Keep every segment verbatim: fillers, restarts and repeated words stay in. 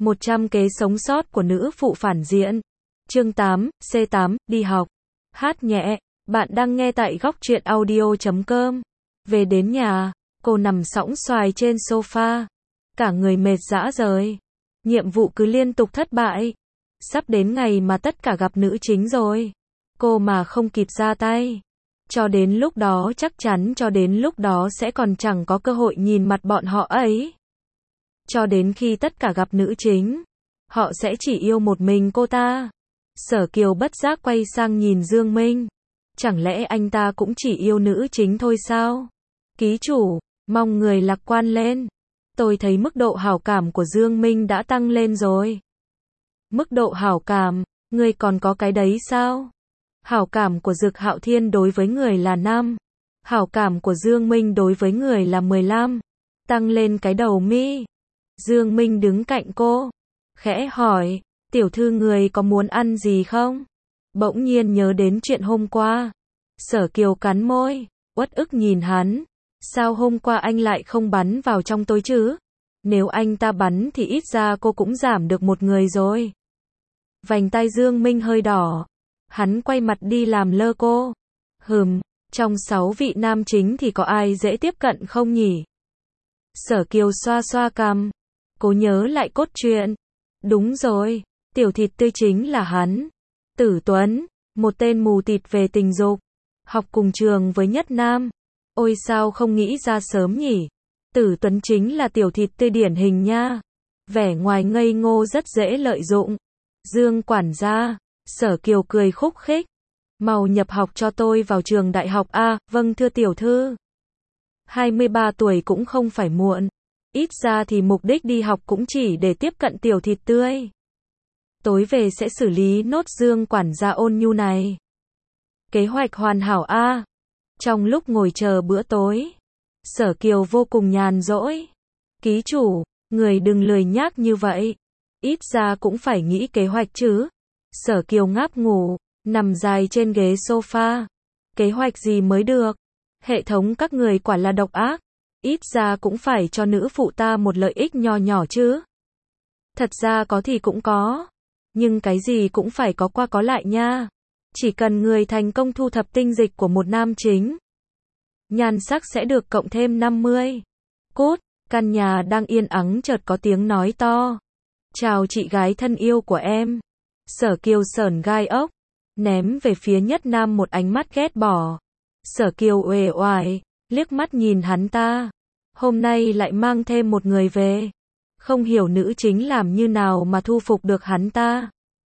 một trăm kế sống sót của nữ phụ phản diện. Chương tám, C tám, đi học. Hát nhẹ. Bạn đang nghe tại góc truyện audio chấm com. Về đến nhà, cô nằm sõng xoài trên sofa. Cả người mệt rã rời. Nhiệm vụ cứ liên tục thất bại. Sắp đến ngày mà tất cả gặp nữ chính rồi. Cô mà không kịp ra tay. Cho đến lúc đó chắc chắn cho đến lúc đó sẽ còn chẳng có cơ hội nhìn mặt bọn họ ấy. Cho đến khi tất cả gặp nữ chính, họ sẽ chỉ yêu một mình cô ta. Sở Kiều bất giác quay sang nhìn Dương Minh. Chẳng lẽ anh ta cũng chỉ yêu nữ chính thôi sao? Ký chủ, mong người lạc quan lên. Tôi thấy mức độ hảo cảm của Dương Minh đã tăng lên rồi. Mức độ hảo cảm, người còn có cái đấy sao? Hảo cảm của Dực Hạo Thiên đối với người là năm. Hảo cảm của Dương Minh đối với người là mười lăm. Tăng lên cái đầu mi. Dương Minh đứng cạnh cô. Khẽ hỏi, tiểu thư người có muốn ăn gì không? Bỗng nhiên nhớ đến chuyện hôm qua. Sở Kiều cắn môi, uất ức nhìn hắn. Sao hôm qua anh lại không bắn vào trong tôi chứ? Nếu anh ta bắn thì ít ra cô cũng giảm được một người rồi. Vành tai Dương Minh hơi đỏ. Hắn quay mặt đi làm lơ cô. Hừm, trong sáu vị nam chính thì có ai dễ tiếp cận không nhỉ? Sở Kiều xoa xoa cằm. Cô nhớ lại cốt truyện. Đúng rồi, tiểu thịt tươi chính là hắn. Tử Tuấn, một tên mù tịt về tình dục. Học cùng trường với Nhất Nam. Ôi sao không nghĩ ra sớm nhỉ? Tử Tuấn chính là tiểu thịt tươi điển hình nha. Vẻ ngoài ngây ngô rất dễ lợi dụng. Dương quản gia. Sở Kiều cười khúc khích. Mau nhập học cho tôi vào trường đại học A, vâng thưa tiểu thư. hai mươi ba tuổi cũng không phải muộn. Ít ra thì mục đích đi học cũng chỉ để tiếp cận tiểu thịt tươi. Tối về sẽ xử lý nốt Dương quản gia ôn nhu này. Kế hoạch hoàn hảo A. Trong lúc ngồi chờ bữa tối, Sở Kiều vô cùng nhàn rỗi. Ký chủ, người đừng lười nhác như vậy. Ít ra cũng phải nghĩ kế hoạch chứ. Sở Kiều ngáp ngủ, nằm dài trên ghế sofa. Kế hoạch gì mới được? Hệ thống các người quả là độc ác. Ít ra cũng phải cho nữ phụ ta một lợi ích nho nhỏ chứ. Thật ra có thì cũng có. Nhưng cái gì cũng phải có qua có lại nha. Chỉ cần người thành công thu thập tinh dịch của một nam chính, nhan sắc sẽ được cộng thêm năm mươi. Cút, căn nhà đang yên ắng chợt có tiếng nói to. Chào chị gái thân yêu của em. Sở Kiều sởn gai ốc, ném về phía Nhất Nam một ánh mắt ghét bỏ. Sở Kiều uể oải, liếc mắt nhìn hắn ta. Hôm nay lại mang thêm một người về. Không hiểu nữ chính làm như nào mà thu phục được hắn ta.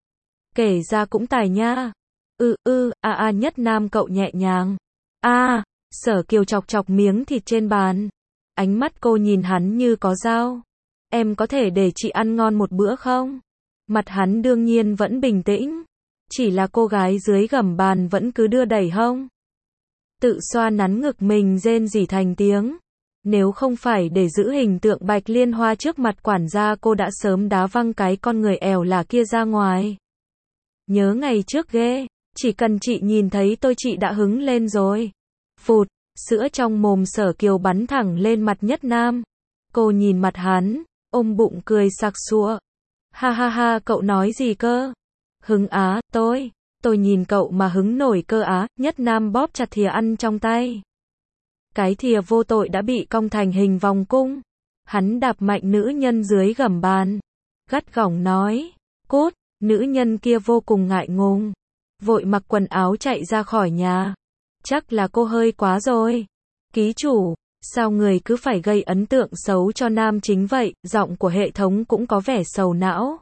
Kể ra cũng tài nha. Ừ ừ, a a Nhất Nam cậu nhẹ nhàng. A, Sở Kiều chọc chọc miếng thịt trên bàn. Ánh mắt cô nhìn hắn như có dao. Em có thể để chị ăn ngon một bữa không? Mặt hắn đương nhiên vẫn bình tĩnh. Chỉ là cô gái dưới gầm bàn vẫn cứ đưa đẩy hông. Tự xoa nắn ngực mình rên rỉ thành tiếng. Nếu không phải để giữ hình tượng Bạch Liên Hoa trước mặt quản gia cô đã sớm đá văng cái con người ẻo là kia ra ngoài. Nhớ ngày trước ghê, chỉ cần chị nhìn thấy tôi chị đã hứng lên rồi. Phụt, sữa trong mồm Sở Kiều bắn thẳng lên mặt Nhất Nam. Cô nhìn mặt hắn, ôm bụng cười sặc sụa. Ha ha ha, cậu nói gì cơ? Hứng á, tôi, tôi nhìn cậu mà hứng nổi cơ á. Nhất Nam bóp chặt thìa ăn trong tay. Cái thìa vô tội đã bị cong thành hình vòng cung. Hắn đạp mạnh nữ nhân dưới gầm bàn. Gắt gỏng nói, cút, nữ nhân kia vô cùng ngại ngùng. Vội mặc quần áo chạy ra khỏi nhà. Chắc là cô hơi quá rồi. Ký chủ, sao người cứ phải gây ấn tượng xấu cho nam chính vậy? Giọng của hệ thống cũng có vẻ sầu não.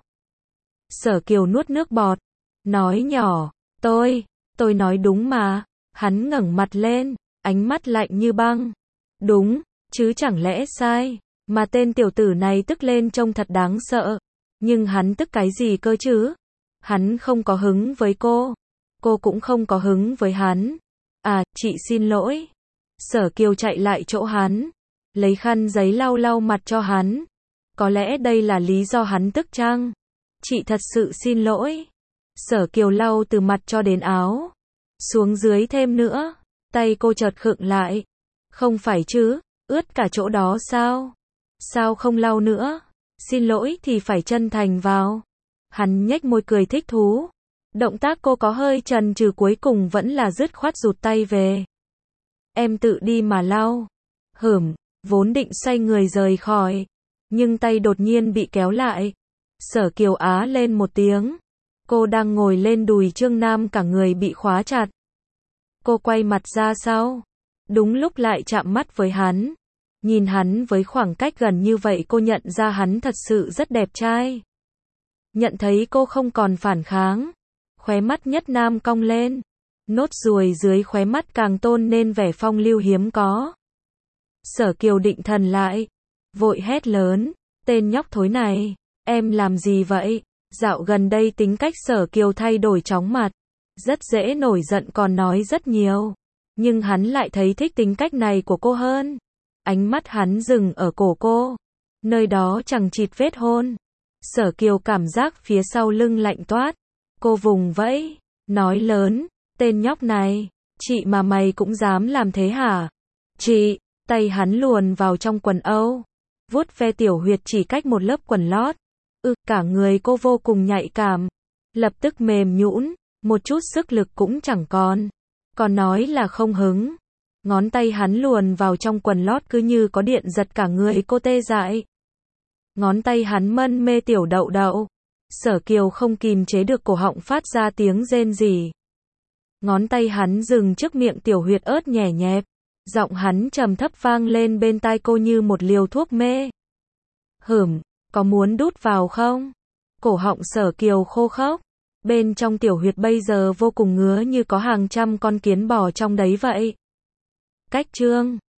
Sở Kiều nuốt nước bọt. Nói nhỏ, tôi, tôi nói đúng mà. Hắn ngẩng mặt lên, ánh mắt lạnh như băng. Đúng, chứ chẳng lẽ sai. Mà tên tiểu tử này tức lên trông thật đáng sợ. Nhưng hắn tức cái gì cơ chứ? Hắn không có hứng với cô. Cô cũng không có hứng với hắn. À, chị xin lỗi. Sở Kiều chạy lại chỗ hắn. Lấy khăn giấy lau lau mặt cho hắn. Có lẽ đây là lý do hắn tức chăng? Chị thật sự xin lỗi. Sở Kiều lau từ mặt cho đến áo. Xuống dưới thêm nữa. Tay cô chợt khựng lại. Không phải chứ, ướt cả chỗ đó sao? Sao không lau nữa? Xin lỗi thì phải chân thành vào. Hắn nhếch môi cười thích thú. Động tác cô có hơi chần chừ cuối cùng vẫn là dứt khoát rụt tay về. Em tự đi mà lau. Hửm, vốn định xoay người rời khỏi. Nhưng tay đột nhiên bị kéo lại. Sở Kiều á lên một tiếng. Cô đang ngồi lên đùi Trương Nam cả người bị khóa chặt. Cô quay mặt ra sau. Đúng lúc lại chạm mắt với hắn. Nhìn hắn với khoảng cách gần như vậy cô nhận ra hắn thật sự rất đẹp trai. Nhận thấy cô không còn phản kháng. Khóe mắt Nhất Nam cong lên. Nốt ruồi dưới khóe mắt càng tôn nên vẻ phong lưu hiếm có. Sở Kiều định thần lại. Vội hét lớn. Tên nhóc thối này. Em làm gì vậy? Dạo gần đây tính cách Sở Kiều thay đổi chóng mặt. Rất dễ nổi giận còn nói rất nhiều. Nhưng hắn lại thấy thích tính cách này của cô hơn. Ánh mắt hắn dừng ở cổ cô. Nơi đó chẳng chịt vết hôn. Sở Kiều cảm giác phía sau lưng lạnh toát. Cô vùng vẫy. Nói lớn. Tên nhóc này. Chị mà mày cũng dám làm thế hả? Chị. Tay hắn luồn vào trong quần âu. Vuốt ve tiểu huyệt chỉ cách một lớp quần lót. Ừ, cả người cô vô cùng nhạy cảm. Lập tức mềm nhũn. Một chút sức lực cũng chẳng còn. Còn nói là không hứng. Ngón tay hắn luồn vào trong quần lót cứ như có điện giật cả người cô tê dại. Ngón tay hắn mân mê tiểu đậu đậu. Sở Kiều không kìm chế được cổ họng phát ra tiếng rên rỉ. Ngón tay hắn dừng trước miệng tiểu huyệt ớt nhẹ nhẹp. Giọng hắn trầm thấp vang lên bên tai cô như một liều thuốc mê. Hửm, có muốn đút vào không? Cổ họng Sở Kiều khô khốc. Bên trong tiểu huyệt bây giờ vô cùng ngứa như có hàng trăm con kiến bò trong đấy vậy. Cách chương